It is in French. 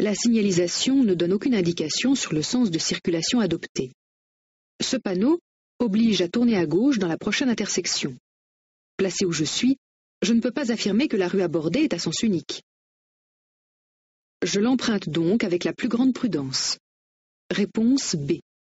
La signalisation ne donne aucune indication sur le sens de circulation adopté. Ce panneau oblige à tourner à gauche dans la prochaine intersection. Placé où je suis, je ne peux pas affirmer que la rue abordée est à sens unique. Je l'emprunte donc avec la plus grande prudence. Réponse B.